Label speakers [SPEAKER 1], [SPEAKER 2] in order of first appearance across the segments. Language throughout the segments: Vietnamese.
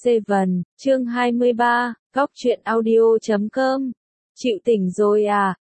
[SPEAKER 1] Seven, chương 23, góc truyện audio.com. Chịu tỉnh rồi à,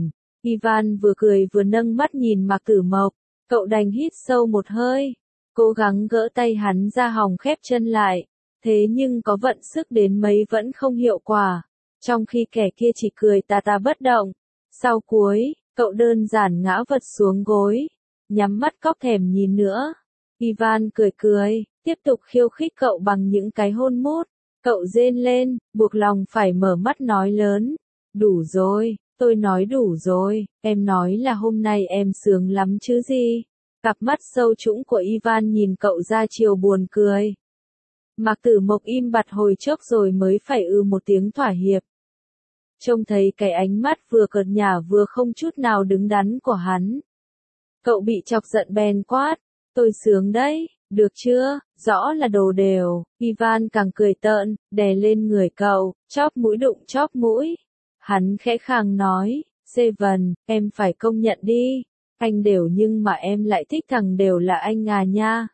[SPEAKER 1] Ivan vừa cười vừa nâng mắt nhìn Mạc Tử Mộc, cậu đành hít sâu một hơi, cố gắng gỡ tay hắn ra hòng khép chân lại, thế nhưng có vận sức đến mấy vẫn không hiệu quả, trong khi kẻ kia chỉ cười tà tà bất động. Sau cuối, cậu đơn giản ngã vật xuống gối, nhắm mắt cóc thèm nhìn nữa. Ivan cười cười, tiếp tục khiêu khích cậu bằng những cái hôn mút. Cậu rên lên, buộc lòng phải mở mắt nói lớn. Đủ rồi, tôi nói đủ rồi, em nói là hôm nay em sướng lắm chứ gì. Cặp mắt sâu trũng của Ivan nhìn cậu ra chiều buồn cười. Mạc Tử Mộc im bặt hồi chốc rồi mới phải một tiếng thỏa hiệp. Trông thấy cái ánh mắt vừa cợt nhả vừa không chút nào đứng đắn của hắn. Cậu bị chọc giận bèn quát, tôi sướng đấy, được chưa, rõ là đồ đều. Ivan càng cười tợn, đè lên người cậu, chóp mũi đụng chóp mũi. Hắn khẽ khàng nói, Seven, em phải công nhận đi, anh đều nhưng mà em lại thích thằng đều là anh à nha.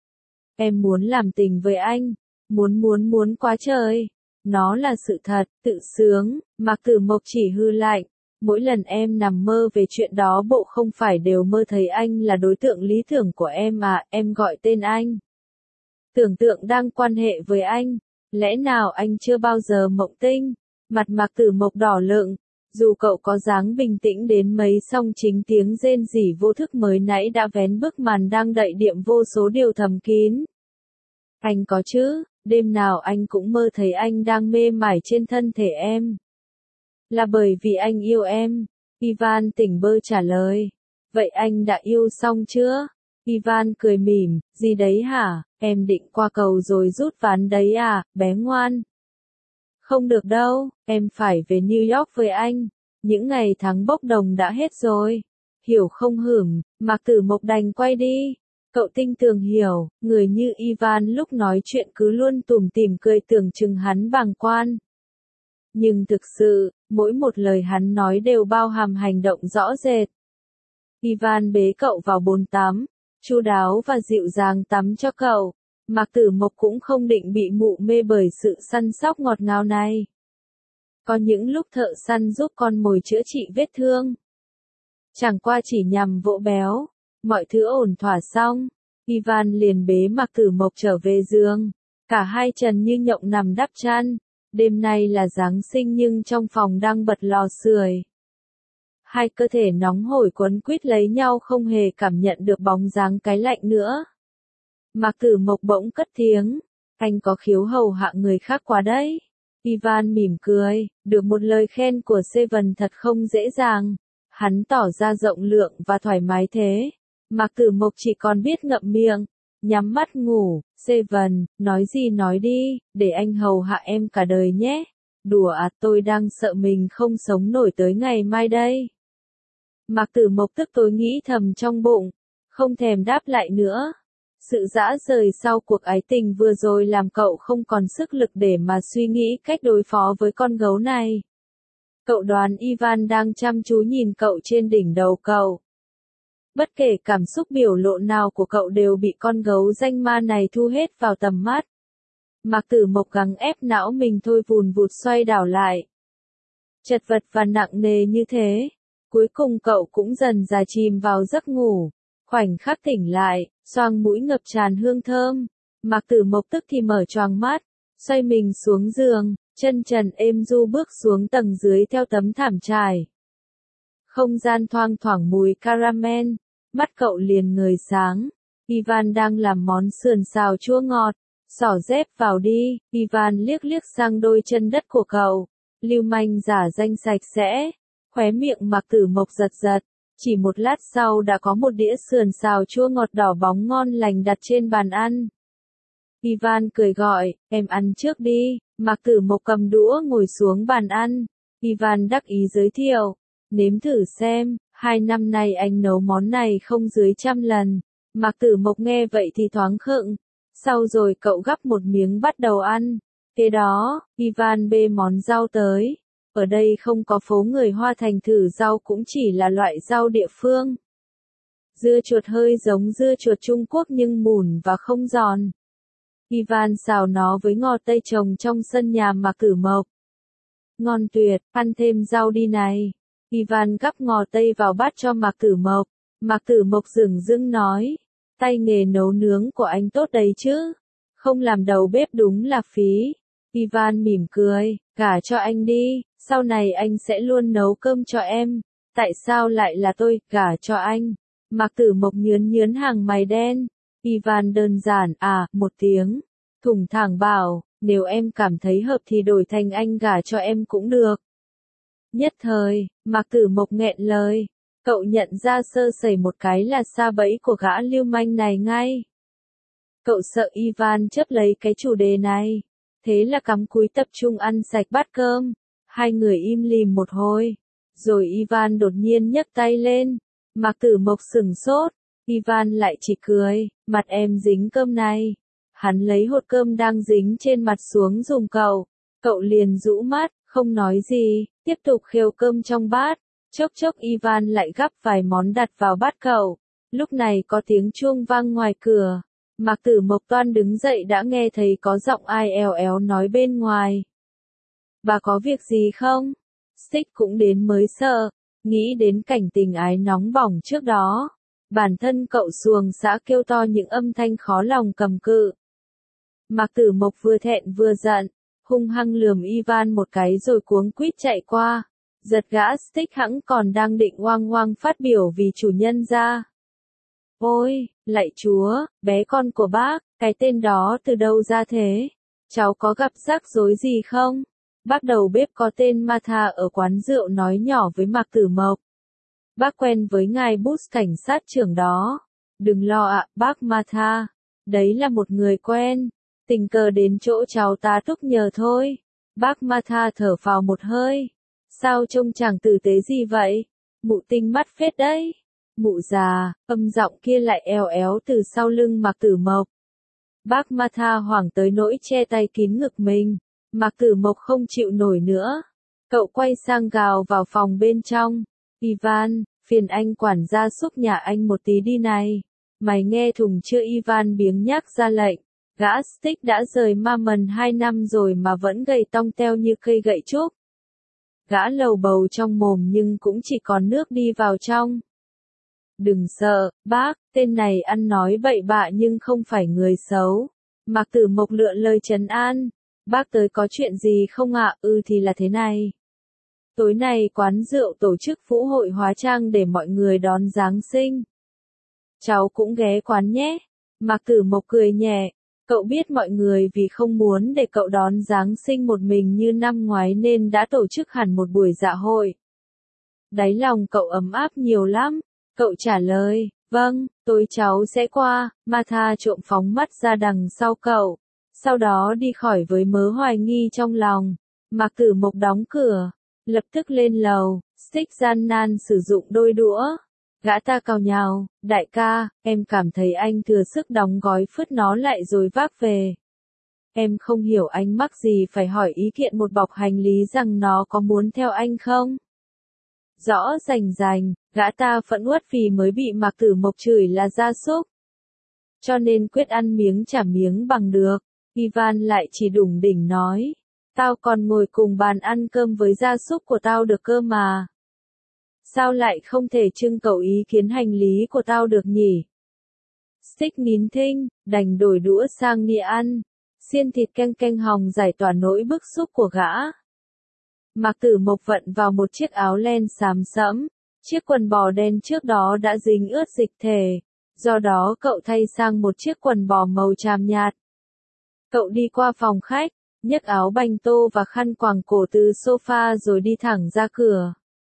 [SPEAKER 1] Em muốn làm tình với anh, muốn quá trời. Nó là sự thật, tự sướng. Mạc Tử Mộc chỉ hư lạnh. Mỗi lần em nằm mơ về chuyện đó bộ không phải đều mơ thấy anh là đối tượng lý tưởng của em à, em gọi tên anh. Tưởng tượng đang quan hệ với anh, lẽ nào anh chưa bao giờ mộng tinh? Mặt Mạc Tử Mộc đỏ lựng, dù cậu có dáng bình tĩnh đến mấy song chính tiếng rên rỉ vô thức mới nãy đã vén bức màn đang đậy đệm vô số điều thầm kín. Anh có chứ, đêm nào anh cũng mơ thấy anh đang mê mải trên thân thể em. Là bởi vì anh yêu em. Ivan tỉnh bơ trả lời. Vậy anh đã yêu xong chưa? Ivan cười mỉm, gì đấy hả, em định qua cầu rồi rút ván đấy à, bé ngoan. Không được đâu, em phải về New York với anh. Những ngày tháng bốc đồng đã hết rồi. Hiểu không Mạc Tử Mộc đành quay đi. Cậu tinh tường hiểu, người như Ivan lúc nói chuyện cứ luôn tủm tỉm cười tưởng chừng hắn bàng quan. Nhưng thực sự, mỗi một lời hắn nói đều bao hàm hành động rõ rệt. Ivan bế cậu vào bồn tắm, chu đáo và dịu dàng tắm cho cậu. Mạc Tử Mộc cũng không định bị mụ mê bởi sự săn sóc ngọt ngào này. Có những lúc thợ săn giúp con mồi chữa trị vết thương. Chẳng qua chỉ nhằm vỗ béo. Mọi thứ ổn thỏa xong, Ivan liền bế Mạc Tử Mộc trở về giường. Cả hai trần như nhộng nằm đắp chăn. Đêm nay là Giáng sinh nhưng trong phòng đang bật lò sưởi. Hai cơ thể nóng hổi quấn quýt lấy nhau không hề cảm nhận được bóng dáng cái lạnh nữa. Mạc Tử Mộc bỗng cất tiếng, anh có khiếu hầu hạ người khác quá đấy. Ivan mỉm cười, được một lời khen của Seven thật không dễ dàng. Hắn tỏ ra rộng lượng và thoải mái thế. Mạc Tử Mộc chỉ còn biết ngậm miệng, nhắm mắt ngủ. Seven, nói gì nói đi, để anh hầu hạ em cả đời nhé. Đùa à, tôi đang sợ mình không sống nổi tới ngày mai đây. Mạc Tử Mộc tức tối nghĩ thầm trong bụng, không thèm đáp lại nữa. Sự dã rời sau cuộc ái tình vừa rồi làm cậu không còn sức lực để mà suy nghĩ cách đối phó với con gấu này. Cậu đoán Ivan đang chăm chú nhìn cậu trên đỉnh đầu cậu. Bất kể cảm xúc biểu lộ nào của cậu đều bị con gấu danh ma này thu hết vào tầm mắt. Mạc Tử Mộc gắng ép não mình thôi vùn vụt xoay đảo lại. Chật vật và nặng nề như thế. Cuối cùng cậu cũng dần dà chìm vào giấc ngủ. Khoảnh khắc tỉnh lại, xoang mũi ngập tràn hương thơm. Mạc Tử Mộc tức thì mở choàng mắt, xoay mình xuống giường, chân trần êm du bước xuống tầng dưới theo tấm thảm trải. Không gian thoang thoảng mùi caramel, mắt cậu liền ngời sáng. Ivan đang làm món sườn xào chua ngọt. Xỏ dép vào đi. Ivan liếc liếc sang đôi chân đất của cậu. Lưu manh giả danh sạch sẽ. Khóe miệng Mạc Tử Mộc giật giật. Chỉ một lát sau đã có một đĩa sườn xào chua ngọt đỏ bóng ngon lành đặt trên bàn ăn. Ivan cười gọi, em ăn trước đi. Mạc Tử Mộc cầm đũa ngồi xuống bàn ăn. Ivan đắc ý giới thiệu, nếm thử xem, 2 năm nay anh nấu món này không dưới 100 lần. Mạc Tử Mộc nghe vậy thì thoáng khựng. Sau rồi cậu gắp một miếng bắt đầu ăn. Kế đó, Ivan bê món rau tới. Ở đây không có phố người Hoa thành thử rau cũng chỉ là loại rau địa phương. Dưa chuột hơi giống dưa chuột Trung Quốc nhưng mùn và không giòn. Ivan xào nó với ngò tây trồng trong sân nhà Mạc Tử Mộc. Ngon tuyệt, ăn thêm rau đi này. Ivan gắp ngò tây vào bát cho Mạc Tử Mộc. Mạc Tử Mộc dửng dưng nói, tay nghề nấu nướng của anh tốt đấy chứ. Không làm đầu bếp đúng là phí. Ivan mỉm cười, gả cho anh đi, sau này anh sẽ luôn nấu cơm cho em. Tại sao lại là tôi, gả cho anh? Mạc Tử Mộc nhướn nhướn hàng mày đen. Ivan đơn giản, một tiếng. Thủng thẳng bảo, nếu em cảm thấy hợp thì đổi thành anh gả cho em cũng được. Nhất thời, Mạc Tử Mộc nghẹn lời. Cậu nhận ra sơ sẩy một cái là sa bẫy của gã lưu manh này ngay. Cậu sợ Ivan chấp lấy cái chủ đề này. Thế là cắm cúi tập trung ăn sạch bát cơm. Hai người im lìm một hồi. Rồi Ivan đột nhiên nhấc tay lên. Mạc Tử Mộc sửng sốt. Ivan lại chỉ cười, mặt em dính cơm này. Hắn lấy hột cơm đang dính trên mặt xuống giùm cậu. Cậu liền rũ mắt, không nói gì, tiếp tục khêu cơm trong bát. Chốc chốc Ivan lại gắp vài món đặt vào bát cậu. Lúc này có tiếng chuông vang ngoài cửa. Mạc Tử Mộc toan đứng dậy đã nghe thấy có giọng ai èo éo nói bên ngoài. Bà có việc gì không? Stick cũng đến mới sợ, nghĩ đến cảnh tình ái nóng bỏng trước đó. Bản thân cậu xuồng xã kêu to những âm thanh khó lòng cầm cự. Mạc Tử Mộc vừa thẹn vừa giận, hung hăng lườm Ivan một cái rồi cuống quýt chạy qua. Giật gã Stick hẵng còn đang định oang oang phát biểu vì chủ nhân ra. Ôi, lạy chúa, bé con của bác, cái tên đó từ đâu ra thế? Cháu có gặp rắc rối gì không? Bác đầu bếp có tên Martha ở quán rượu nói nhỏ với Mạc Tử Mộc. Bác quen với ngài Bus cảnh sát trưởng đó. Đừng lo ạ, bác Martha. Đấy là một người quen. Tình cờ đến chỗ cháu tá túc nhờ thôi. Bác Martha thở phào một hơi. Sao trông chẳng tử tế gì vậy? Mụ tinh mắt phết đấy. Mụ già, âm giọng kia lại eo éo từ sau lưng Mạc Tử Mộc. Bác Martha hoảng tới nỗi che tay kín ngực mình. Mạc Tử Mộc không chịu nổi nữa. Cậu quay sang gào vào phòng bên trong. Ivan, phiền anh quản gia súc nhà anh một tí đi này. Mày nghe thùng chưa? Ivan biếng nhác ra lệnh. Gã Stick đã rời Mammon 2 năm rồi mà vẫn gầy tong teo như cây gậy trúc. Gã lầu bầu trong mồm nhưng cũng chỉ còn nước đi vào trong. Đừng sợ, bác, tên này ăn nói bậy bạ nhưng không phải người xấu. Mạc Tử Mộc lựa lời trấn an. Bác tới có chuyện gì không ạ? Thì là thế này. Tối nay quán rượu tổ chức vũ hội hóa trang để mọi người đón Giáng sinh. Cháu cũng ghé quán nhé. Mạc Tử Mộc cười nhẹ. Cậu biết mọi người vì không muốn để cậu đón Giáng sinh một mình như năm ngoái nên đã tổ chức hẳn một buổi dạ hội. Đáy lòng cậu ấm áp nhiều lắm. Cậu trả lời, vâng, tối cháu sẽ qua. Martha trộm phóng mắt ra đằng sau cậu. Sau đó đi khỏi với mớ hoài nghi trong lòng. Mạc Tử Mộc đóng cửa. Lập tức lên lầu. Stick gian nan sử dụng đôi đũa. Gã ta cào nhào, đại ca, em cảm thấy anh thừa sức đóng gói phứt nó lại rồi vác về. Em không hiểu anh mắc gì phải hỏi ý kiện một bọc hành lý rằng nó có muốn theo anh không? Rõ rành rành, gã ta phẫn uất vì mới bị Mạc Tử Mộc chửi là gia súc. Cho nên quyết ăn miếng trả miếng bằng được. Ivan lại chỉ đủng đỉnh nói. Tao còn ngồi cùng bàn ăn cơm với gia súc của tao được cơ mà. Sao lại không thể trưng cầu ý kiến hành lý của tao được nhỉ? Stick nín thinh, đành đổi đũa sang nĩa ăn. Xiên thịt canh canh hòng giải tỏa nỗi bức xúc của gã. Mạc Tử Mộc vận vào một chiếc áo len xám sẫm. Chiếc quần bò đen trước đó đã dính ướt dịch thể. Do đó cậu thay sang một chiếc quần bò màu tràm nhạt. Cậu đi qua phòng khách, nhấc áo banh tô và khăn quàng cổ từ sofa rồi đi thẳng ra cửa.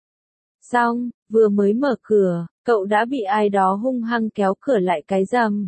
[SPEAKER 1] Xong, vừa mới mở cửa, cậu đã bị ai đó hung hăng kéo cửa lại cái rầm.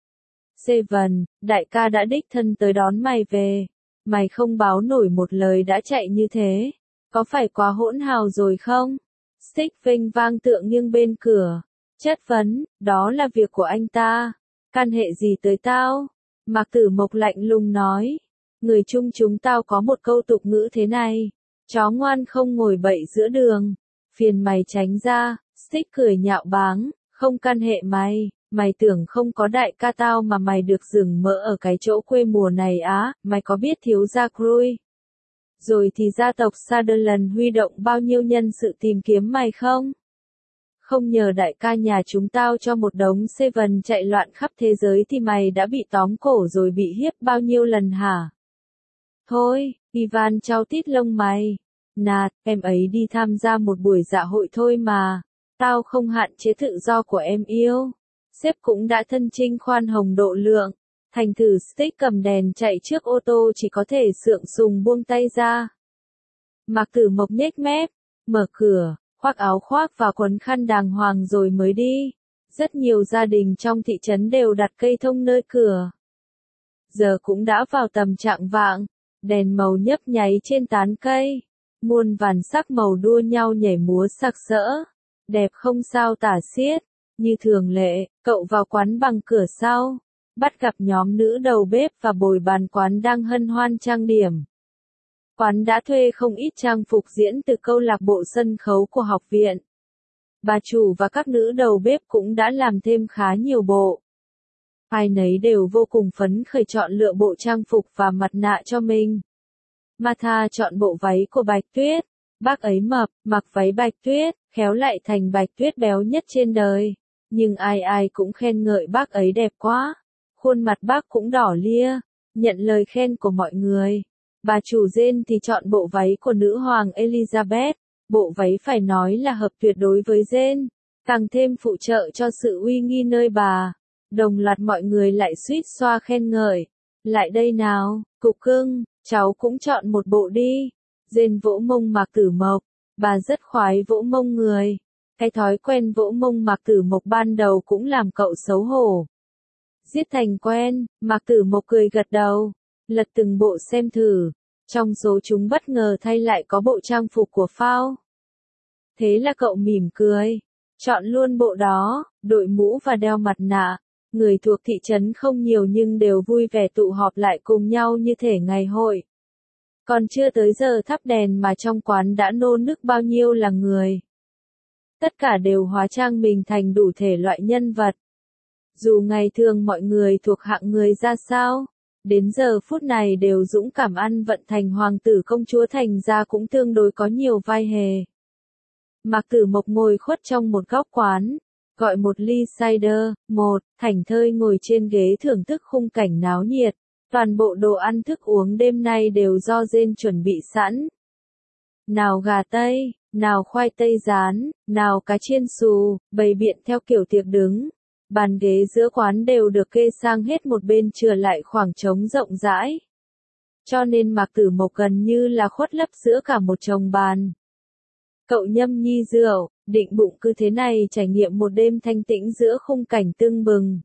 [SPEAKER 1] Seven, đại ca đã đích thân tới đón mày về. Mày không báo nổi một lời đã chạy như thế. Có phải quá hỗn hào rồi không? Stick vênh vang tựa nghiêng bên cửa. Chất vấn, đó là việc của anh ta. Can hệ gì tới tao? Mạc Tử Mộc lạnh lùng nói. Người chung chúng tao có một câu tục ngữ thế này. Chó ngoan không ngồi bậy giữa đường. Phiền mày tránh ra. Stick cười nhạo báng. Không can hệ mày. Mày tưởng không có đại ca tao mà mày được dừng mỡ ở cái chỗ quê mùa này á, mày có biết thiếu gia Crui? Rồi thì gia tộc Sutherland huy động bao nhiêu nhân sự tìm kiếm mày không? Không nhờ đại ca nhà chúng tao cho một đống Seven chạy loạn khắp thế giới thì mày đã bị tóm cổ rồi bị hiếp bao nhiêu lần hả? Thôi, Ivan chau tít lông mày. Nạt, em ấy đi tham gia một buổi dạ hội thôi mà. Tao không hạn chế tự do của em yêu. Sếp cũng đã thân chinh khoan hồng độ lượng. Thành thử Stick cầm đèn chạy trước ô tô chỉ có thể sượng sùng buông tay ra. Mạc Tử Mộc nhếch mép, mở cửa, khoác áo khoác và quấn khăn đàng hoàng rồi mới đi. Rất nhiều gia đình trong thị trấn đều đặt cây thông nơi cửa. Giờ cũng đã vào tầm trạng vạng, đèn màu nhấp nháy trên tán cây. Muôn vàn sắc màu đua nhau nhảy múa sặc sỡ. Đẹp không sao tả xiết. Như thường lệ, cậu vào quán bằng cửa sau. Bắt gặp nhóm nữ đầu bếp và bồi bàn quán đang hân hoan trang điểm. Quán đã thuê không ít trang phục diễn từ câu lạc bộ sân khấu của học viện. Bà chủ và các nữ đầu bếp cũng đã làm thêm khá nhiều bộ. Ai nấy đều vô cùng phấn khởi chọn lựa bộ trang phục và mặt nạ cho mình. Martha chọn bộ váy của Bạch Tuyết. Bác ấy mập, mặc váy Bạch Tuyết, khéo lại thành Bạch Tuyết béo nhất trên đời. Nhưng ai ai cũng khen ngợi bác ấy đẹp quá. Khuôn mặt bác cũng đỏ lia, nhận lời khen của mọi người. Bà chủ Jane thì chọn bộ váy của nữ hoàng Elizabeth. Bộ váy phải nói là hợp tuyệt đối với Jane, càng thêm phụ trợ cho sự uy nghi nơi bà. Đồng loạt mọi người lại suýt xoa khen ngợi. Lại đây nào, cục cưng, cháu cũng chọn một bộ đi. Jane vỗ mông Mạc Tử Mộc. Bà rất khoái vỗ mông người. Cái thói quen vỗ mông Mạc Tử Mộc ban đầu cũng làm cậu xấu hổ. Giết thành quen, Mạc Tử Mộc cười gật đầu. Lật từng bộ xem thử. Trong số chúng bất ngờ thay lại có bộ trang phục của Phao. Thế là cậu mỉm cười. Chọn luôn bộ đó, đội mũ và đeo mặt nạ. Người thuộc thị trấn không nhiều nhưng đều vui vẻ tụ họp lại cùng nhau như thể ngày hội. Còn chưa tới giờ thắp đèn mà trong quán đã nô nức bao nhiêu là người. Tất cả đều hóa trang mình thành đủ thể loại nhân vật. Dù ngày thường mọi người thuộc hạng người ra sao, đến giờ phút này đều dũng cảm ăn vận thành hoàng tử công chúa thành ra cũng tương đối có nhiều vai hề. Mạc Tử Mộc ngồi khuất trong một góc quán, gọi một ly cider, thảnh thơi ngồi trên ghế thưởng thức khung cảnh náo nhiệt. Toàn bộ đồ ăn thức uống đêm nay đều do Jane chuẩn bị sẵn. Nào gà tây, nào khoai tây rán, nào cá chiên xù, bày biện theo kiểu tiệc đứng. Bàn ghế giữa quán đều được kê sang hết một bên chừa lại khoảng trống rộng rãi. Cho nên Mạc Tử Mộc gần như là khuất lấp giữa cả một chồng bàn. Cậu nhâm nhi rượu, định bụng cứ thế này trải nghiệm một đêm thanh tĩnh giữa khung cảnh tưng bừng.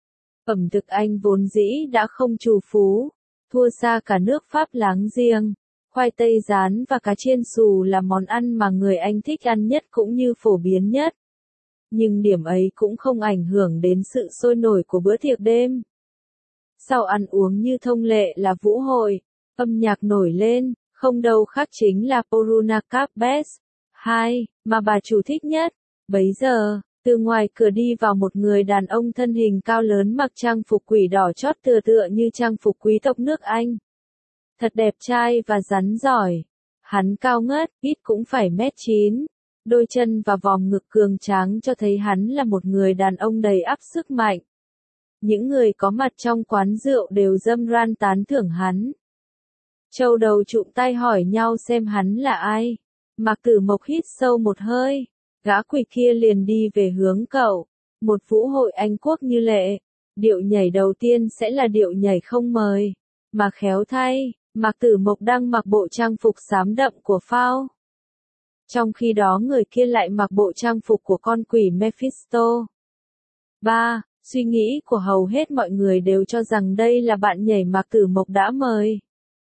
[SPEAKER 1] Ẩm thực Anh vốn dĩ đã không trù phú, thua xa cả nước Pháp láng giềng. Khoai tây rán và cá chiên xù là món ăn mà người Anh thích ăn nhất cũng như phổ biến nhất. Nhưng điểm ấy cũng không ảnh hưởng đến sự sôi nổi của bữa tiệc đêm. Sau ăn uống như thông lệ là vũ hội, âm nhạc nổi lên, không đâu khác chính là Poruna Capes 2, mà bà chủ thích nhất. Bấy giờ, từ ngoài cửa đi vào một người đàn ông thân hình cao lớn mặc trang phục quỷ đỏ chót tựa như trang phục quý tộc nước Anh. Thật đẹp trai và rắn giỏi. Hắn cao ngất, ít cũng phải 1m9. Đôi chân và vòm ngực cường tráng cho thấy hắn là một người đàn ông đầy ắp sức mạnh. Những người có mặt trong quán rượu đều râm ran tán thưởng hắn. Châu đầu trụm tai hỏi nhau xem hắn là ai. Mạc Tử Mộc hít sâu một hơi. Gã quỷ kia liền đi về hướng cậu. Một vũ hội Anh quốc như lệ. Điệu nhảy đầu tiên sẽ là điệu nhảy không mời. Mà khéo thay, Mạc Tử Mộc đang mặc bộ trang phục xám đậm của Phao. Trong khi đó người kia lại mặc bộ trang phục của con quỷ Mephisto. 3. Suy nghĩ của hầu hết mọi người đều cho rằng đây là bạn nhảy Mạc Tử Mộc đã mời.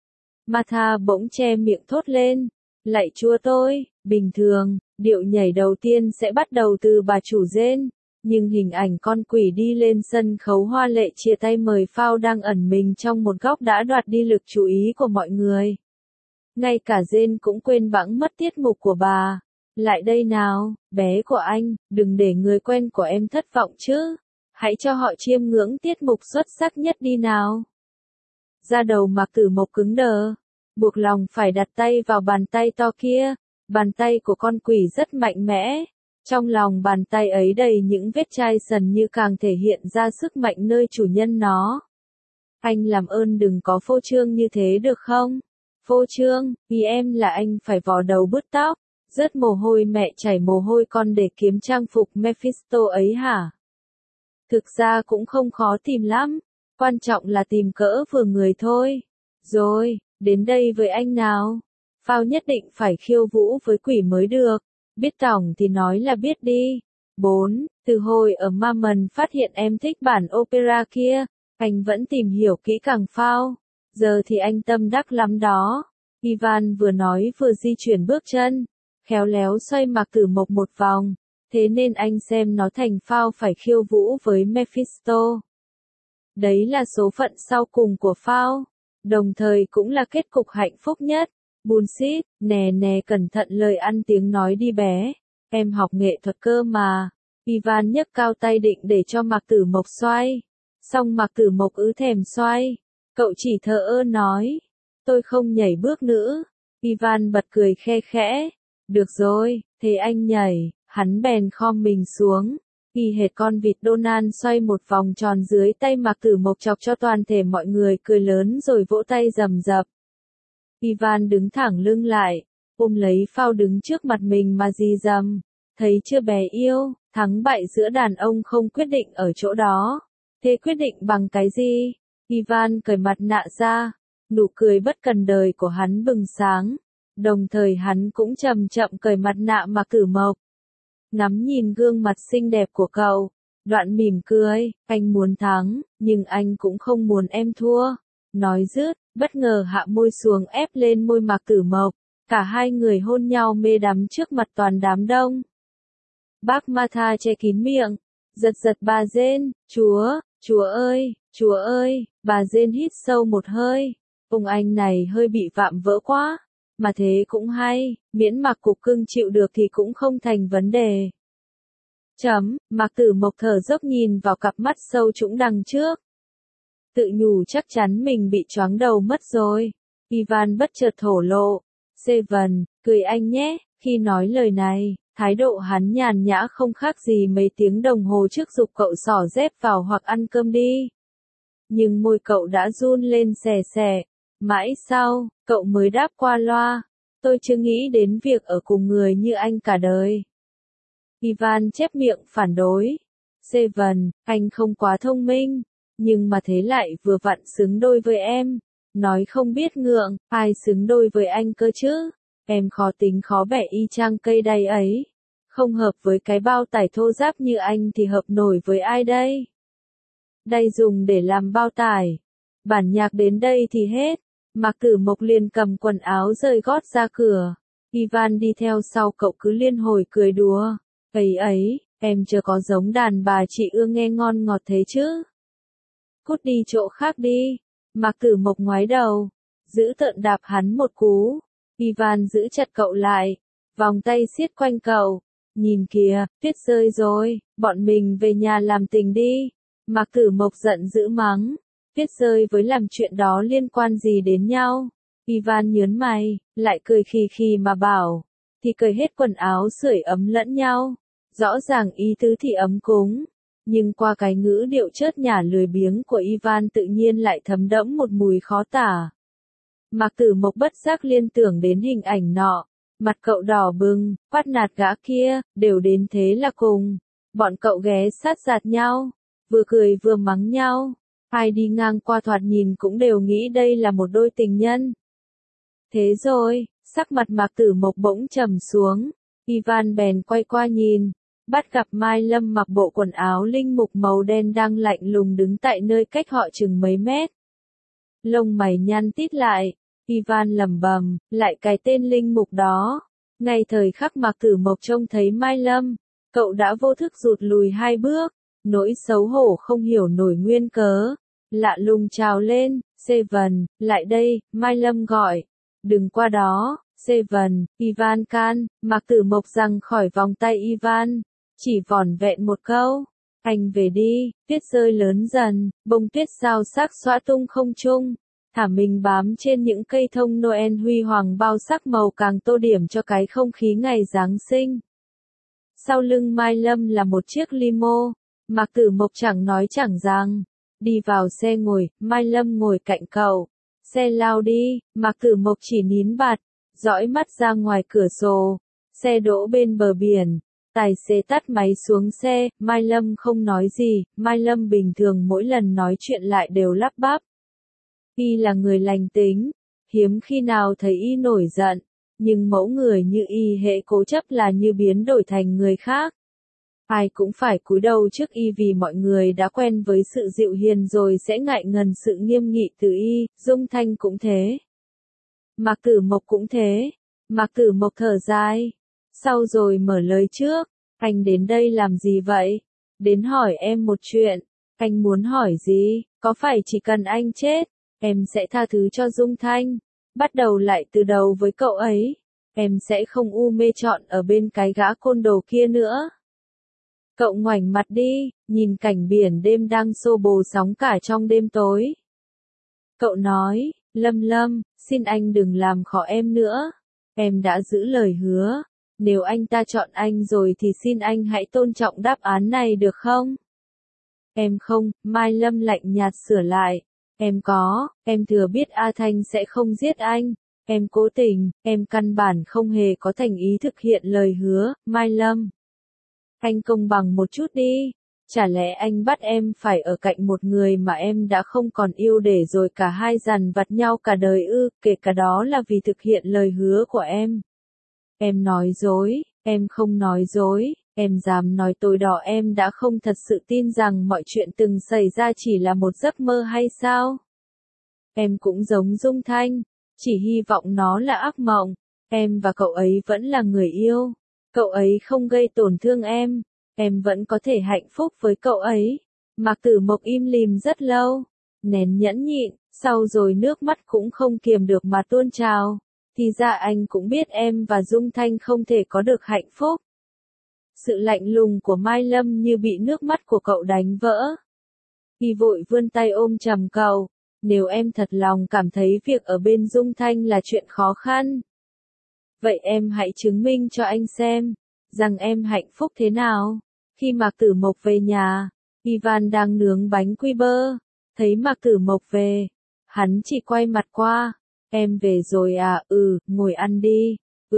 [SPEAKER 1] Martha bỗng che miệng thốt lên. Lạy Chúa tôi, bình thường, điệu nhảy đầu tiên sẽ bắt đầu từ bà chủ Jane. Nhưng hình ảnh con quỷ đi lên sân khấu hoa lệ chia tay mời Phao đang ẩn mình trong một góc đã đoạt đi lực chú ý của mọi người. Ngay cả Jane cũng quên bẵng mất tiết mục của bà. Lại đây nào, bé của anh, đừng để người quen của em thất vọng chứ. hãy cho họ chiêm ngưỡng tiết mục xuất sắc nhất đi nào. Da đầu Mạc Tử Mộc cứng đờ, buộc lòng phải đặt tay vào bàn tay to kia, bàn tay của con quỷ rất mạnh mẽ, trong lòng bàn tay ấy đầy những vết chai sần như càng thể hiện ra sức mạnh nơi chủ nhân nó. Anh làm ơn đừng có phô trương như thế được không? Phô trương, vì em là anh phải vò đầu bứt tóc, rớt mồ hôi mẹ chảy mồ hôi con để kiếm trang phục Mephisto ấy hả? Thực ra cũng không khó tìm lắm, quan trọng là tìm cỡ vừa người thôi. Rồi, đến đây với anh nào. Phao nhất định phải khiêu vũ với quỷ mới được, biết tỏng thì nói là biết đi. 4. Từ hồi ở Mammon phát hiện em thích bản opera kia, anh vẫn tìm hiểu kỹ càng phao. Giờ thì anh tâm đắc lắm đó. Ivan vừa nói vừa di chuyển bước chân, khéo léo xoay Mạc Tử Mộc một vòng, thế nên anh xem nó thành phao phải khiêu vũ với Mephisto. Đấy là số phận sau cùng của phao, đồng thời cũng là kết cục hạnh phúc nhất. Bullshit, nè nè cẩn thận lời ăn tiếng nói đi bé, em học nghệ thuật cơ mà. Ivan nhấc cao tay định để cho Mạc Tử Mộc xoay, xong Mạc Tử Mộc thèm xoay, cậu chỉ thờ ơ nói, tôi không nhảy bước nữa. Ivan bật cười khe khẽ, được rồi, thế anh nhảy, hắn bèn khom mình xuống, y hệt con vịt Donald xoay một vòng tròn dưới tay Mạc Tử Mộc chọc cho toàn thể mọi người cười lớn rồi vỗ tay rầm rập. Ivan đứng thẳng lưng lại, ôm lấy phao đứng trước mặt mình mà rì rầm, thấy chưa bé yêu, thắng bại giữa đàn ông không quyết định ở chỗ đó, thế quyết định bằng cái gì? Ivan cởi mặt nạ ra, nụ cười bất cần đời của hắn bừng sáng, đồng thời hắn cũng chậm chậm cởi mặt nạ Mạc Tử Mộc. Ngắm nhìn gương mặt xinh đẹp của cậu, đoạn mỉm cười, anh muốn thắng, nhưng anh cũng không muốn em thua. Nói dứt, bất ngờ hạ môi xuống ép lên môi Mạc Tử Mộc, cả hai người hôn nhau mê đắm trước mặt toàn đám đông. Bác Martha che kín miệng, giật giật bà Jane, chúa ơi, bà Jane hít sâu một hơi, ông anh này hơi bị vạm vỡ quá, mà thế cũng hay, miễn Mạc Cục Cưng chịu được thì cũng không thành vấn đề. Mạc Tử Mộc thở dốc nhìn vào cặp mắt sâu trũng đằng trước. Tự nhủ chắc chắn mình bị choáng đầu mất rồi. Ivan bất chợt thổ lộ. Seven, cười anh nhé, khi nói lời này, thái độ hắn nhàn nhã không khác gì mấy tiếng đồng hồ trước giục cậu xỏ dép vào hoặc ăn cơm đi. Nhưng môi cậu đã run lên xè xè. Mãi sau, cậu mới đáp qua loa. Tôi chưa nghĩ đến việc ở cùng người như anh cả đời. Ivan chép miệng phản đối. Seven, anh không quá thông minh, nhưng mà thế lại vừa vặn xứng đôi với em. Nói không biết ngượng, ai xứng đôi với anh cơ chứ? Em khó tính khó bẻ y chang cây đay ấy. Không hợp với cái bao tải thô ráp như anh thì hợp nổi với ai đây? Đay dùng để làm bao tải. Bản nhạc đến đây thì hết. Mạc Tử Mộc liền cầm quần áo rời gót ra cửa. Ivan đi theo sau cậu cứ liên hồi cười đùa. Ấy, em chưa có giống đàn bà chị ưa nghe ngon ngọt thế chứ? Cút đi chỗ khác đi. Mạc Tử Mộc ngoái đầu, giữ tợn đạp hắn một cú. Ivan giữ chặt cậu lại, vòng tay siết quanh cậu. Nhìn kìa, tuyết rơi rồi, bọn mình về nhà làm tình đi. Mạc Tử Mộc giận dữ mắng. Tuyết rơi với làm chuyện đó liên quan gì đến nhau? Ivan nhớn mày, lại cười khì khì mà bảo. Thì cởi hết quần áo sưởi ấm lẫn nhau. Rõ ràng ý tứ thì ấm cúng. Nhưng qua cái ngữ điệu chớt nhả lười biếng của Ivan tự nhiên lại thấm đẫm một mùi khó tả. Mạc Tử Mộc bất giác liên tưởng đến hình ảnh nọ. Mặt cậu đỏ bừng, bắt nạt gã kia, đều đến thế là cùng. Bọn cậu ghé sát giạt nhau, vừa cười vừa mắng nhau. Ai đi ngang qua thoạt nhìn cũng đều nghĩ đây là một đôi tình nhân. Thế rồi, sắc mặt Mạc Tử Mộc bỗng trầm xuống. Ivan bèn quay qua nhìn, bắt gặp Mai Lâm mặc bộ quần áo linh mục màu đen đang lạnh lùng đứng tại nơi cách họ chừng mấy mét. Lông mày nhăn tít lại, Ivan lẩm bẩm, lại cái tên linh mục đó. Ngay thời khắc Mạc Tử Mộc trông thấy Mai Lâm, cậu đã vô thức rụt lùi 2 bước, nỗi xấu hổ không hiểu nổi nguyên cớ. Lạ lùng trào lên, Seven, lại đây, Mai Lâm gọi. Đừng qua đó, Seven, Ivan can. Mạc Tử Mộc giằng khỏi vòng tay Ivan, chỉ vỏn vẹn một câu. Anh về đi, tuyết rơi lớn dần, bông tuyết sao sắc xõa tung không trung. Thả mình bám trên những cây thông Noel huy hoàng bao sắc màu càng tô điểm cho cái không khí ngày Giáng sinh. Sau lưng Mai Lâm là một chiếc limo, Mạc Tử Mộc chẳng nói chẳng rằng. Đi vào xe ngồi, Mai Lâm ngồi cạnh cậu. Xe lao đi, Mạc Tử Mộc chỉ nín bặt, dõi mắt ra ngoài cửa sổ. Xe đỗ bên bờ biển. Tài xế tắt máy xuống xe, Mai Lâm không nói gì, Mai Lâm bình thường mỗi lần nói chuyện lại đều lắp bắp. Y là người lành tính, hiếm khi nào thấy Y nổi giận, nhưng mẫu người như Y hễ cố chấp là như biến đổi thành người khác. Ai cũng phải cúi đầu trước Y vì mọi người đã quen với sự dịu hiền rồi sẽ ngại ngần sự nghiêm nghị từ Y, Dung Thanh cũng thế. Mạc Tử Mộc cũng thế, Mạc Tử Mộc thở dài. Sau rồi mở lời trước, anh đến đây làm gì vậy? Đến hỏi em một chuyện, anh muốn hỏi gì, có phải chỉ cần anh chết, em sẽ tha thứ cho Dung Thanh, bắt đầu lại từ đầu với cậu ấy, em sẽ không u mê chọn ở bên cái gã côn đồ kia nữa. Cậu ngoảnh mặt đi, nhìn cảnh biển đêm đang xô bồ sóng cả trong đêm tối. Cậu nói, Lâm Lâm, xin anh đừng làm khó em nữa, em đã giữ lời hứa. Nếu anh ta chọn anh rồi thì xin anh hãy tôn trọng đáp án này được không? Em không, Mai Lâm lạnh nhạt sửa lại. Em thừa biết A Thanh sẽ không giết anh. Em cố tình, em căn bản không hề có thành ý thực hiện lời hứa, Mai Lâm. Anh công bằng một chút đi. Chả lẽ anh bắt em phải ở cạnh một người mà em đã không còn yêu để rồi cả hai dằn vặt nhau cả đời ư, kể cả đó là vì thực hiện lời hứa của em. Em nói dối, em không nói dối, em dám nói tối đỏ em đã không thật sự tin rằng mọi chuyện từng xảy ra chỉ là một giấc mơ hay sao? Em cũng giống Dung Thanh, chỉ hy vọng nó là ác mộng, em và cậu ấy vẫn là người yêu, cậu ấy không gây tổn thương em vẫn có thể hạnh phúc với cậu ấy. Mạc Tử Mộc im lìm rất lâu, nén nhẫn nhịn, sau rồi nước mắt cũng không kiềm được mà tuôn trào. Thì ra anh cũng biết em và Dung Thanh không thể có được hạnh phúc. Sự lạnh lùng của Mai Lâm như bị nước mắt của cậu đánh vỡ. Y vội vươn tay ôm chầm cậu. Nếu em thật lòng cảm thấy việc ở bên Dung Thanh là chuyện khó khăn, vậy em hãy chứng minh cho anh xem, rằng em hạnh phúc thế nào. Khi Mạc Tử Mộc về nhà, Ivan đang nướng bánh quy bơ. Thấy Mạc Tử Mộc về, hắn chỉ quay mặt qua. Em về rồi à, ngồi ăn đi.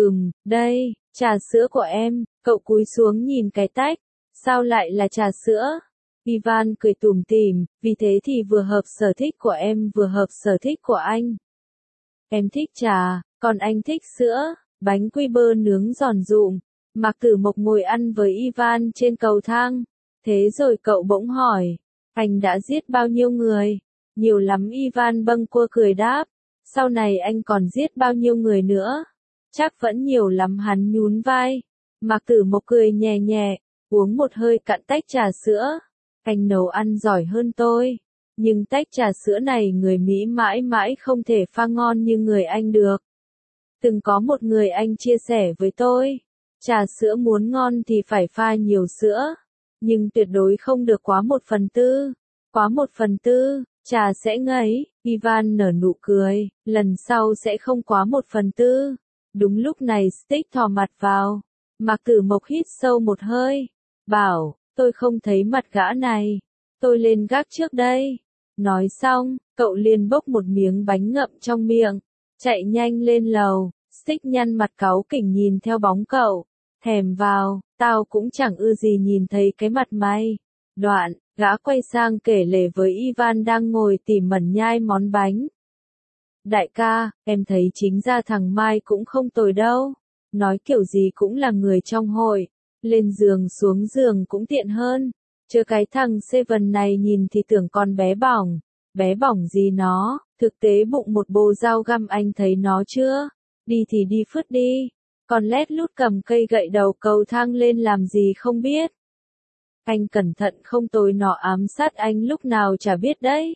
[SPEAKER 1] Đây, trà sữa của em. Cậu cúi xuống nhìn cái tách. Sao lại là trà sữa? Ivan cười tủm tỉm, vì thế thì vừa hợp sở thích của em vừa hợp sở thích của anh. Em thích trà, còn anh thích sữa. Bánh quy bơ nướng giòn rụm. Mạc Tử Mộc ngồi ăn với Ivan trên cầu thang. Thế rồi cậu bỗng hỏi, anh đã giết bao nhiêu người? Nhiều lắm, Ivan bâng quơ cười đáp. Sau này anh còn giết bao nhiêu người nữa? Chắc vẫn nhiều lắm, hắn nhún vai. Mạc Tử Mộc cười nhẹ nhẹ, uống một hơi cạn tách trà sữa. Anh nấu ăn giỏi hơn tôi, nhưng tách trà sữa này người Mỹ mãi mãi không thể pha ngon như người Anh được. Từng có một người Anh chia sẻ với tôi, trà sữa muốn ngon thì phải pha nhiều sữa, nhưng tuyệt đối không được quá 1/4. Quá 1/4, trà sẽ ngấy. Ivan nở nụ cười, lần sau sẽ không quá 1/4. Đúng lúc này Stick thò mặt vào. Mạc Tử Mộc hít sâu một hơi, bảo, tôi không thấy mặt gã này. Tôi lên gác trước đây. Nói xong, cậu liền bốc một miếng bánh ngậm trong miệng, chạy nhanh lên lầu. Stick nhăn mặt cáu kỉnh nhìn theo bóng cậu. Thèm vào, tao cũng chẳng ưa gì nhìn thấy cái mặt mày. Đoạn, gã quay sang kể lể với Ivan đang ngồi tỉ mẩn nhai món bánh. Đại ca, em thấy chính ra thằng Mai cũng không tồi đâu. Nói kiểu gì cũng là người trong hội. Lên giường xuống giường cũng tiện hơn. Chứ cái thằng Seven này nhìn thì tưởng con bé bỏng. Bé bỏng gì nó, thực tế bụng một bồ dao găm, anh thấy nó chưa? Đi thì đi phứt đi. Còn lét lút cầm cây gậy đầu cầu thang lên làm gì không biết. Anh cẩn thận không tối nó ám sát anh lúc nào chả biết đấy.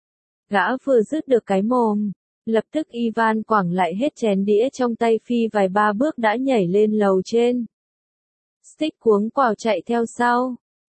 [SPEAKER 1] Gã vừa dứt được cái mồm, lập tức Ivan quẳng lại hết chén đĩa trong tay, phi vài ba bước đã nhảy lên lầu trên. Stick cuống quào chạy theo sau.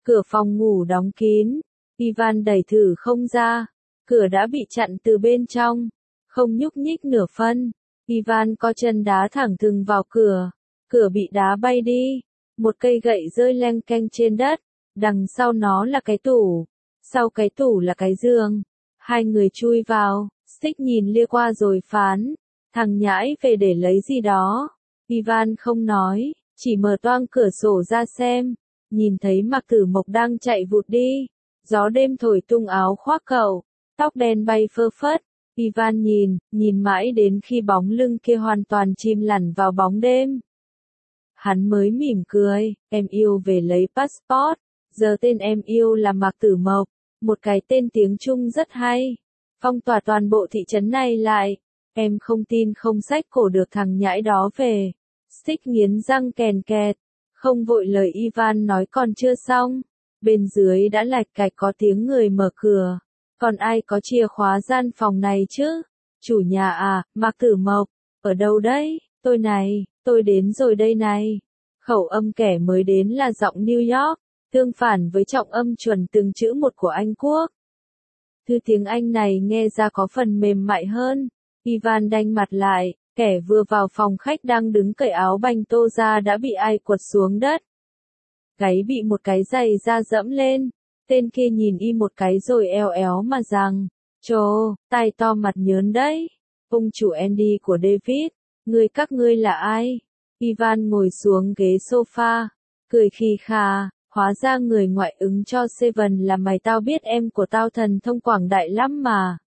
[SPEAKER 1] Cửa phòng ngủ đóng kín. Ivan đẩy thử không ra. Cửa đã bị chặn từ bên trong. Không nhúc nhích nửa phân. Ivan co chân đá thẳng thừng vào cửa. Cửa bị đá bay đi. Một cây gậy rơi leng keng trên đất. Đằng sau nó là cái tủ. Sau cái tủ là cái giường. Hai người chui vào. Stick nhìn lia qua rồi phán. Thằng nhãi về để lấy gì đó. Ivan không nói. Chỉ mở toang cửa sổ ra xem. Nhìn thấy Mạc Tử Mộc đang chạy vụt đi. Gió đêm thổi tung áo khoác cậu. Tóc đen bay phơ phất. Ivan nhìn mãi đến khi bóng lưng kia hoàn toàn chìm lẳn vào bóng đêm. Hắn mới mỉm cười, em yêu về lấy passport, giờ tên em yêu là Mạc Tử Mộc, một cái tên tiếng Trung rất hay. Phong tỏa toàn bộ thị trấn này lại, em không tin không xách cổ được thằng nhãi đó về. Stick nghiến răng kèn kẹt, không vội lời Ivan nói còn chưa xong. Bên dưới đã lạch cạch có tiếng người mở cửa. Còn ai có chìa khóa gian phòng này chứ? Chủ nhà à, Mạc Tử Mộc, ở đâu đấy? Tôi này, tôi đến rồi đây này. Khẩu âm kẻ mới đến là giọng New York, tương phản với trọng âm chuẩn từng chữ một của Anh Quốc. Thứ tiếng Anh này nghe ra có phần mềm mại hơn. Ivan đanh mặt lại, kẻ vừa vào phòng khách đang đứng cởi áo banh tô ra đã bị ai quật xuống đất. Gáy bị một cái giày da dẫm lên. Tên kia nhìn y một cái rồi eo éo mà rằng, chồ, tai to mặt nhớn đấy. Ông chủ Andy của David, các ngươi là ai? Ivan ngồi xuống ghế sofa, cười khì khà, hóa ra người ngoại ứng cho Seven là mày, tao biết em của tao thần thông quảng đại lắm mà.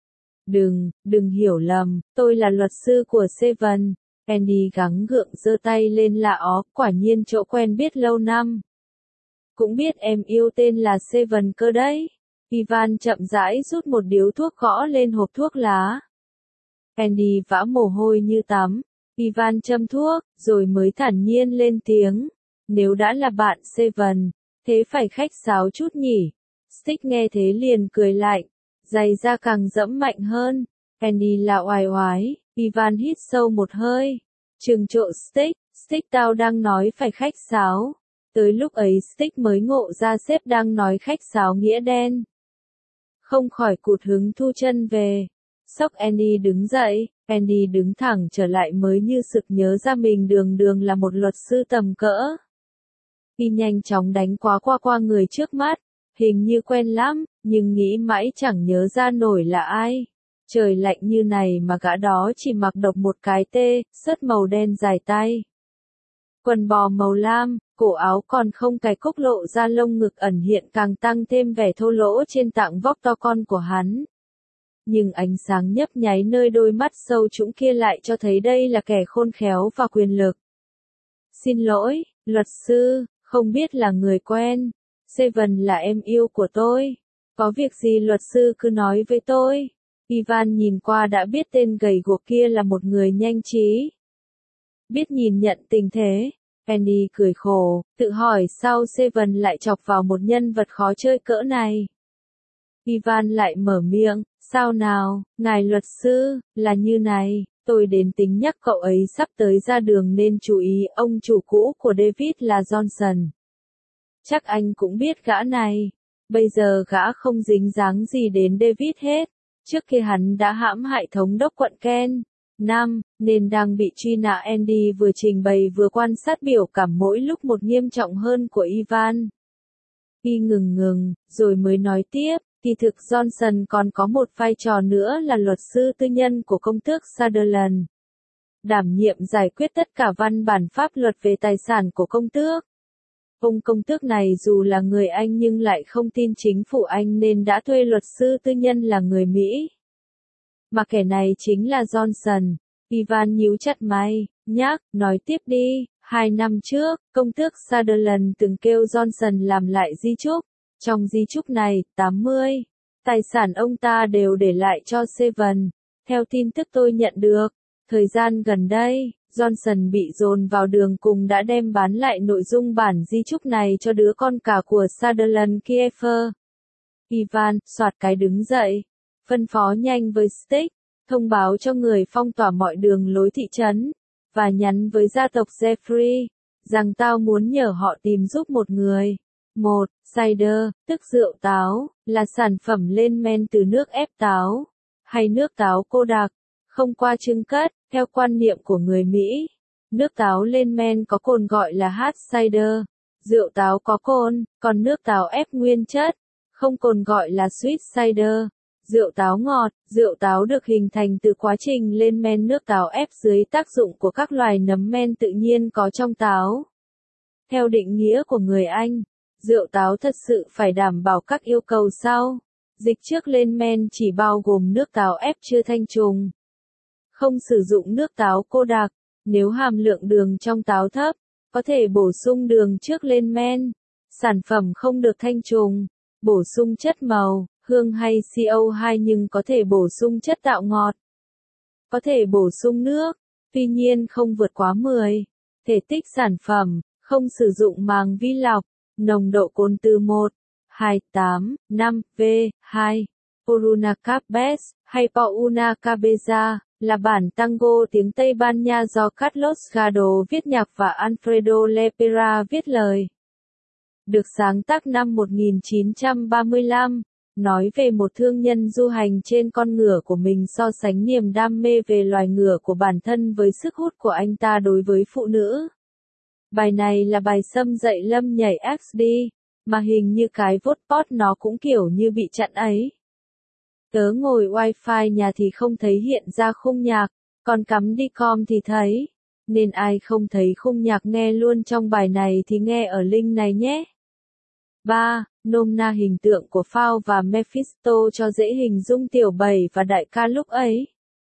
[SPEAKER 1] Đừng hiểu lầm, tôi là luật sư của Seven. Andy gắng gượng giơ tay lên lạ ó, quả nhiên chỗ quen biết lâu năm. Cũng biết em yêu tên là Seven cơ đấy. Ivan chậm rãi rút một điếu thuốc gõ lên hộp thuốc lá. Andy vã mồ hôi như tắm. Ivan châm thuốc, rồi mới thản nhiên lên tiếng. Nếu đã là bạn Seven, thế phải khách sáo chút nhỉ. Stick nghe thế liền cười lạnh. Giày da càng dẫm mạnh hơn. Andy là oai oái. Ivan hít sâu một hơi. Trừng trộ Stick tao đang nói phải khách sáo. Tới lúc ấy Stick mới ngộ ra sếp đang nói khách sáo nghĩa đen. Không khỏi cụt hứng thu chân về. Sốc Andy đứng dậy, Andy đứng thẳng trở lại mới như sực nhớ ra mình đường là một luật sư tầm cỡ. Y nhanh chóng đánh qua người trước mắt, hình như quen lắm, nhưng nghĩ mãi chẳng nhớ ra nổi là ai. Trời lạnh như này mà gã đó chỉ mặc độc một cái sớt màu đen dài tay. Quần bò màu lam, cổ áo còn không cài cúc lộ ra lông ngực ẩn hiện càng tăng thêm vẻ thô lỗ trên tạng vóc to con của hắn. Nhưng ánh sáng nhấp nháy nơi đôi mắt sâu trũng kia lại cho thấy đây là kẻ khôn khéo và quyền lực. Xin lỗi, luật sư, không biết là người quen. Seven là em yêu của tôi. Có việc gì luật sư cứ nói với tôi. Ivan nhìn qua đã biết tên gầy guộc kia là một người nhanh trí. Biết nhìn nhận tình thế. Andy cười khổ, tự hỏi sao Seven lại chọc vào một nhân vật khó chơi cỡ này. Ivan lại mở miệng, sao nào, ngài luật sư, là như này, tôi đến tính nhắc cậu ấy sắp tới ra đường nên chú ý ông chủ cũ của David là Johnson. Chắc anh cũng biết gã này, bây giờ gã không dính dáng gì đến David hết, trước khi hắn đã hãm hại thống đốc quận Kent. Nên đang bị truy nã. Andy vừa trình bày vừa quan sát biểu cảm mỗi lúc một nghiêm trọng hơn của Ivan. Y ngừng, rồi mới nói tiếp, kỳ thực Johnson còn có một vai trò nữa là luật sư tư nhân của công tước Sutherland. Đảm nhiệm giải quyết tất cả văn bản pháp luật về tài sản của công tước. Ông công tước này dù là người Anh nhưng lại không tin chính phủ Anh nên đã thuê luật sư tư nhân là người Mỹ. Mà kẻ này chính là Johnson. Ivan nhíu chặt mày, nói tiếp đi. 2 năm trước, công tước Sutherland từng kêu Johnson làm lại di chúc. Trong di chúc này, 80 tài sản ông ta đều để lại cho Seven. Theo tin tức tôi nhận được, thời gian gần đây, Johnson bị dồn vào đường cùng đã đem bán lại nội dung bản di chúc này cho đứa con cả của Sutherland Kiefer. Ivan, soạt cái đứng dậy, phân phó nhanh với Stick, thông báo cho người phong tỏa mọi đường lối thị trấn, và nhắn với gia tộc Jeffrey, rằng tao muốn nhờ họ tìm giúp một 1. Cider, tức rượu táo, là sản phẩm lên men từ nước ép táo, hay nước táo cô đặc, không qua chưng cất, theo quan niệm của người Mỹ. Nước táo lên men có cồn gọi là hard cider, rượu táo có cồn, còn nước táo ép nguyên chất, không cồn gọi là sweet cider. Rượu táo ngọt, rượu táo được hình thành từ quá trình lên men nước táo ép dưới tác dụng của các loài nấm men tự nhiên có trong táo. Theo định nghĩa của người Anh, rượu táo thật sự phải đảm bảo các yêu cầu sau. Dịch trước lên men chỉ bao gồm nước táo ép chưa thanh trùng. Không sử dụng nước táo cô đặc, nếu hàm lượng đường trong táo thấp, có thể bổ sung đường trước lên men. Sản phẩm không được thanh trùng, bổ sung chất màu, hương hay CO2 nhưng có thể bổ sung chất tạo ngọt. Có thể bổ sung nước, tuy nhiên không vượt quá 10. Thể tích sản phẩm, không sử dụng màng vi lọc, nồng độ cồn từ 1,28,5 V2. Puruna Cabez, hay Pauna Cabeza, là bản tango tiếng Tây Ban Nha do Carlos Gardel viết nhạc và Alfredo Lepera viết lời. Được sáng tác năm 1935, nói về một thương nhân du hành trên con ngựa của mình so sánh niềm đam mê về loài ngựa của bản thân với sức hút của anh ta đối với phụ nữ. Bài này là bài xâm dậy lâm nhảy XD, mà hình như cái vote nó cũng kiểu như bị chặn ấy. Tớ ngồi wifi nhà thì không thấy hiện ra khung nhạc, còn cắm đi com thì thấy. Nên ai không thấy khung nhạc nghe luôn trong bài này thì nghe ở link này nhé. 3. Nôm na hình tượng của Phao và Mephisto cho dễ hình dung tiểu bầy và đại ca lúc ấy.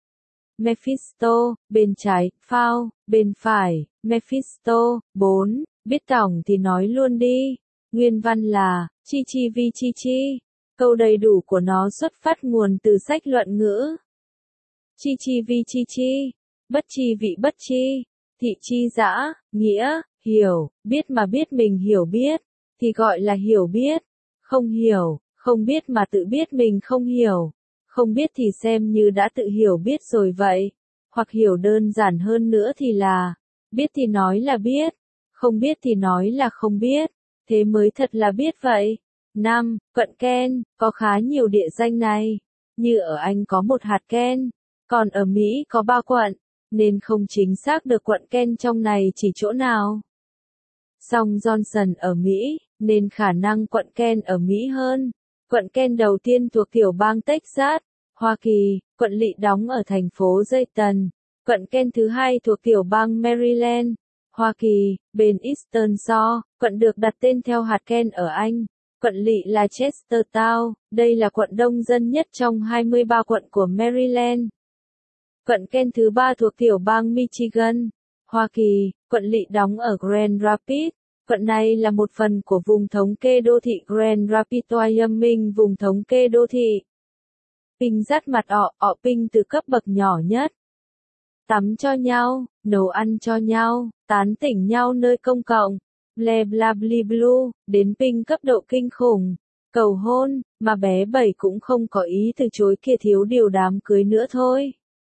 [SPEAKER 1] Mephisto, bên trái, Phao, bên phải, Mephisto. 4. Biết tỏng thì nói luôn đi. Nguyên văn là, chi chi vi chi chi. Câu đầy đủ của nó xuất phát nguồn từ sách luận ngữ. Chi chi vi chi chi. Bất chi vị bất chi. Thị chi dã, nghĩa, hiểu, biết mà biết mình hiểu biết, thì gọi là hiểu biết. Không hiểu, không biết mà tự biết mình không hiểu. Không biết thì xem như đã tự hiểu biết rồi vậy. Hoặc hiểu đơn giản hơn nữa thì là, biết thì nói là biết, không biết thì nói là không biết, thế mới thật là biết vậy. 5. Quận Ken, có khá nhiều địa danh này. Như ở Anh có một hạt Ken, còn ở Mỹ có 3 quận, nên không chính xác được quận Ken trong này chỉ chỗ nào. Song Johnson ở Mỹ, nên khả năng quận Ken ở Mỹ hơn. Quận Ken đầu tiên thuộc tiểu bang Texas, Hoa Kỳ, quận lỵ đóng ở thành phố Dayton. Quận Ken thứ hai thuộc tiểu bang Maryland, Hoa Kỳ, bên Eastern Shore. Quận được đặt tên theo hạt Ken ở Anh. Quận lỵ là Chestertown, đây là quận đông dân nhất trong 23 quận của Maryland. Quận Ken thứ ba thuộc tiểu bang Michigan, Hoa Kỳ, quận lỵ đóng ở Grand Rapids. Quận này là một phần của vùng thống kê đô thị Grand Rapids Wyoming, vùng thống kê đô thị. Ping dắt mặt ọ ping từ cấp bậc nhỏ nhất. Tắm cho nhau, nấu ăn cho nhau, tán tỉnh nhau nơi công cộng. Ble bla bli blue, đến ping cấp độ kinh khủng. Cầu hôn, mà bé Bảy cũng không có ý từ chối kia thiếu điều đám cưới nữa thôi.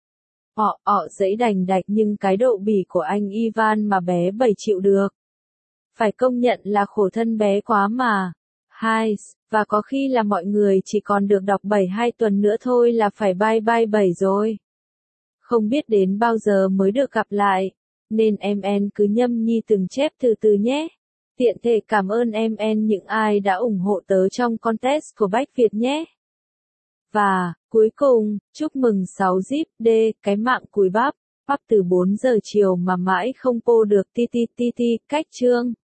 [SPEAKER 1] Dãy đành đạch nhưng cái độ bỉ của anh Ivan mà bé Bảy chịu được. Phải công nhận là khổ thân bé quá mà. 2. Và có khi là mọi người chỉ còn được đọc 2 tuần nữa thôi là phải bye bye 7 rồi. Không biết đến bao giờ mới được gặp lại. Nên em cứ nhâm nhi từng chép từ từ nhé. Tiện thể cảm ơn em những ai đã ủng hộ tớ trong contest của Bách Việt nhé. Và, cuối cùng, chúc mừng 6 zip D, cái mạng cùi bắp từ 4 giờ chiều mà mãi không po được ti, cách chương.